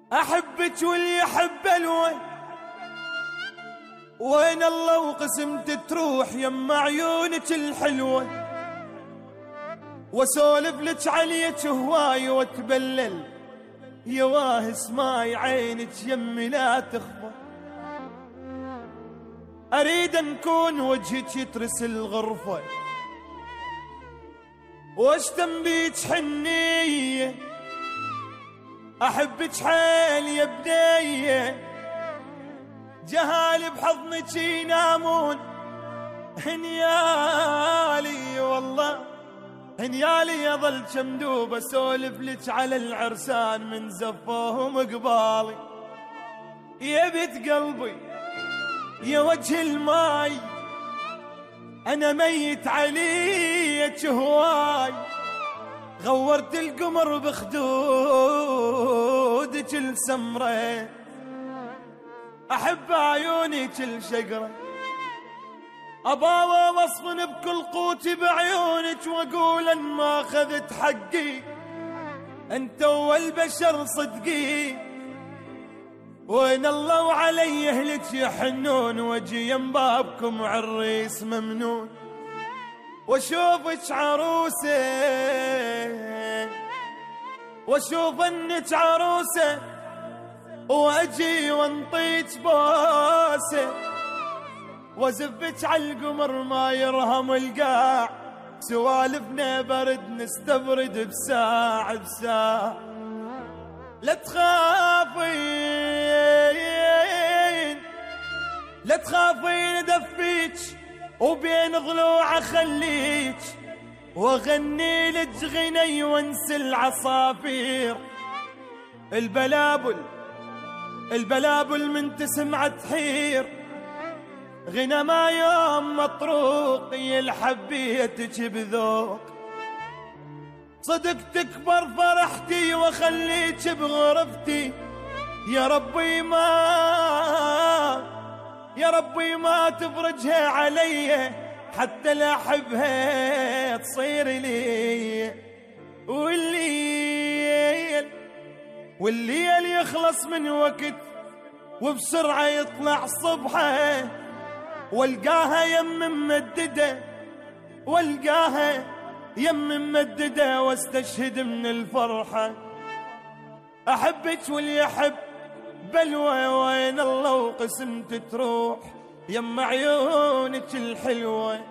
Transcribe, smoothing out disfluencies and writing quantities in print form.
أحبك واللي يحب الوين، وين الله وقسمت تروح يما عيونك الحلوة، واسولف لك عليك هواي واتبلل يواه اسماي عينك يمي لا تخفى. أريد نكون وجهك يترس الغرفة واشتم بيك حنية، أحبك حيل يا بنية، جهالي بحضنك ينامون هنيالي والله هنيالي، يظل شمدوب اسولف لك على العرسان من زفوهم قبالي. يا بيت قلبي يا وجه الماي انا ميت عليك هواي، غورت القمر بخدودك السمرة، احب عيونك الشقرة، اباوى وصفن بكل قوتي بعيونك، واقول ان ما اخذت حقي انت والبشر صدقي، وين الله وعلي اهلك يحنون، واجي ينبابكم عريس ممنون، واشوفك عروسه واشوف انك عروسه، واجي وانطيك بوسه، وازفك عالقمر ما يرهم القاع، سوالفنا برد نستبرد بساعة بساعة. لا تخافين لا تخافين دفيك وبين ضلوع خليك، واغني لك غني وانسى العصافير، البلابل من تسمع تحير، غنى ما يوم مطروق يلحبيتك بذوق، صدق تكبر فرحتي واخليك بغرفتي، يا ربي ما تفرجها علي حتى لا احبها تصير لي، والليل يخلص من وقت وبسرعة يطلع صبحه، والقاها يم ممددة واستشهد من الفرحة. أحبك واللي يحب بلوى، وين الله وقسمت تروح يم عيونك الحلوة.